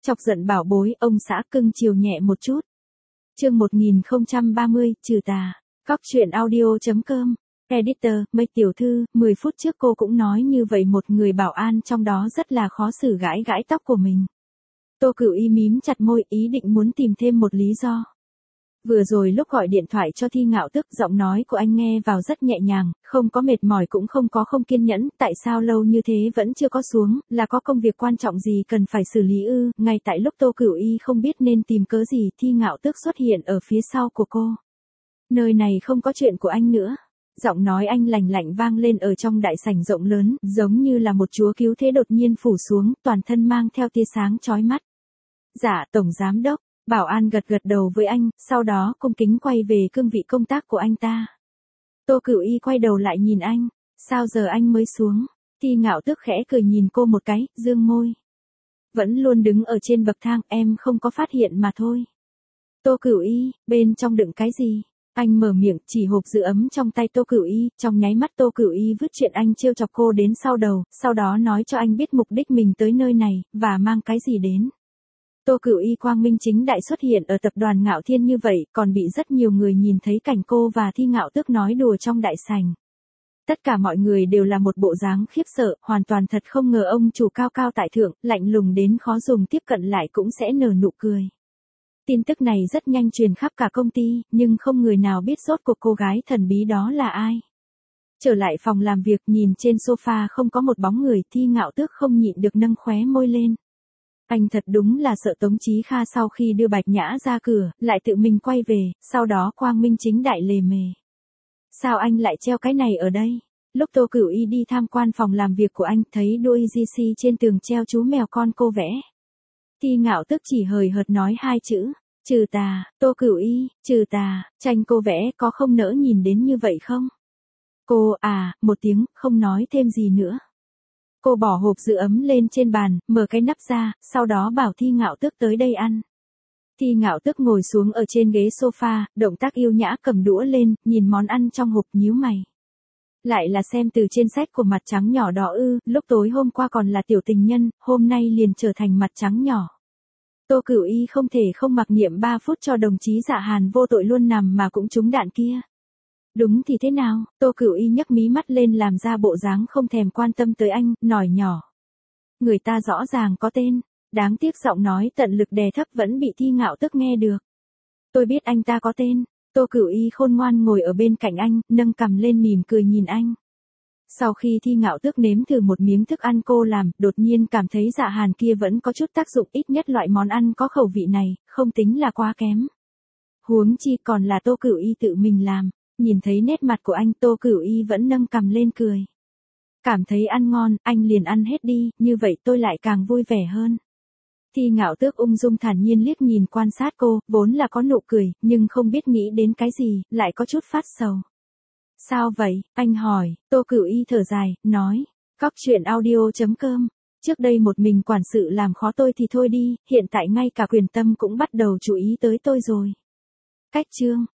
Chọc giận bảo bối, ông xã cưng chiều nhẹ một chút. Chương 1030, trừ tà. Cóc truyện audio.com. Editor, Mây tiểu thư, 10 phút trước cô cũng nói như vậy một người bảo an trong đó rất là khó xử gãi gãi tóc của mình. Tô Cửu Y mím chặt môi, ý định muốn tìm thêm một lý do. Vừa rồi lúc gọi điện thoại cho Thi Ngạo Tức, giọng nói của anh nghe vào rất nhẹ nhàng, không có mệt mỏi cũng không có không kiên nhẫn, tại sao lâu như thế vẫn chưa có xuống, là có công việc quan trọng gì cần phải xử lý ư? Ngay tại lúc Tô Cửu Y không biết nên tìm cớ gì, Thi Ngạo Tức xuất hiện ở phía sau của cô. Nơi này không có chuyện của anh nữa. Giọng nói anh lành lạnh vang lên ở trong đại sảnh rộng lớn, giống như là một chúa cứu thế đột nhiên phủ xuống, toàn thân mang theo tia sáng chói mắt. Dạ, Tổng Giám Đốc. Bảo an gật gật đầu với anh, sau đó cung kính quay về cương vị công tác của anh ta. Tô Cửu Y quay đầu lại nhìn anh, sao giờ anh mới xuống? Thi Ngạo Tức khẽ cười nhìn cô một cái, dương môi. Vẫn luôn đứng ở trên bậc thang, em không có phát hiện mà thôi. Tô Cửu Y, bên trong đựng cái gì? Anh mở miệng, chỉ hộp giữ ấm trong tay Tô Cửu Y, trong nháy mắt Tô Cửu Y vứt chuyện anh trêu chọc cô đến sau đầu, sau đó nói cho anh biết mục đích mình tới nơi này, và mang cái gì đến. Tô Cửu Y quang minh chính đại xuất hiện ở tập đoàn Ngạo Thiên như vậy, còn bị rất nhiều người nhìn thấy cảnh cô và Thi Ngạo Tức nói đùa trong đại sảnh. Tất cả mọi người đều là một bộ dáng khiếp sợ, hoàn toàn thật không ngờ ông chủ cao cao tại thượng, lạnh lùng đến khó dùng tiếp cận lại cũng sẽ nở nụ cười. Tin tức này rất nhanh truyền khắp cả công ty, nhưng không người nào biết rốt cuộc cô gái thần bí đó là ai. Trở lại phòng làm việc, nhìn trên sofa không có một bóng người, Thi Ngạo Tước không nhịn được nâng khóe môi lên. Anh thật đúng là sợ Tống Chí Kha sau khi đưa Bạch Nhã ra cửa, lại tự mình quay về, sau đó quang minh chính đại lề mề. Sao anh lại treo cái này ở đây? Lúc Tô Cửu Y đi tham quan phòng làm việc của anh, thấy đôi GC trên tường treo chú mèo con cô vẽ. Thi Ngạo Tức chỉ hời hợt nói hai chữ, trừ tà. Tô Cửu Y, trừ tà, tranh cô vẽ có không nỡ nhìn đến như vậy không? Cô, một tiếng, không nói thêm gì nữa. Cô bỏ hộp giữ ấm lên trên bàn, mở cái nắp ra, sau đó bảo Thi Ngạo Tức tới đây ăn. Thi Ngạo Tức ngồi xuống ở trên ghế sofa, động tác yêu nhã cầm đũa lên, nhìn món ăn trong hộp nhíu mày. Lại là xem từ trên sách của mặt trắng nhỏ đỏ ư, lúc tối hôm qua còn là tiểu tình nhân, hôm nay liền trở thành mặt trắng nhỏ. Tô Cửu Y không thể không mặc niệm 3 phút cho đồng chí Dạ Hàn vô tội luôn nằm mà cũng trúng đạn kia. Đúng thì thế nào? Tô Cửu Y nhấc mí mắt lên làm ra bộ dáng không thèm quan tâm tới anh, nói nhỏ. Người ta rõ ràng có tên, đáng tiếc giọng nói tận lực đè thấp vẫn bị Thi Ngạo Tức nghe được. Tôi biết anh ta có tên. Tô Cửu Y khôn ngoan ngồi ở bên cạnh anh, nâng cằm lên mỉm cười nhìn anh. Sau khi Thi Ngạo Tức nếm thử một miếng thức ăn cô làm, đột nhiên cảm thấy Dạ Hàn kia vẫn có chút tác dụng, ít nhất loại món ăn có khẩu vị này, không tính là quá kém. Huống chi còn là Tô Cửu Y tự mình làm. Nhìn thấy nét mặt của anh, Tô Cửu Y vẫn nâng cằm lên cười. Cảm thấy ăn ngon, anh liền ăn hết đi, như vậy tôi lại càng vui vẻ hơn. Thi Ngạo Tước ung dung thản nhiên liếc nhìn quan sát cô, vốn là có nụ cười, nhưng không biết nghĩ đến cái gì, lại có chút phát sầu. Sao vậy? Anh hỏi. Tô Cửu Y thở dài, nói. Cóc truyện audio.com. Trước đây một mình quản sự làm khó tôi thì thôi đi, hiện tại ngay cả quyền tâm cũng bắt đầu chú ý tới tôi rồi. Cách chương.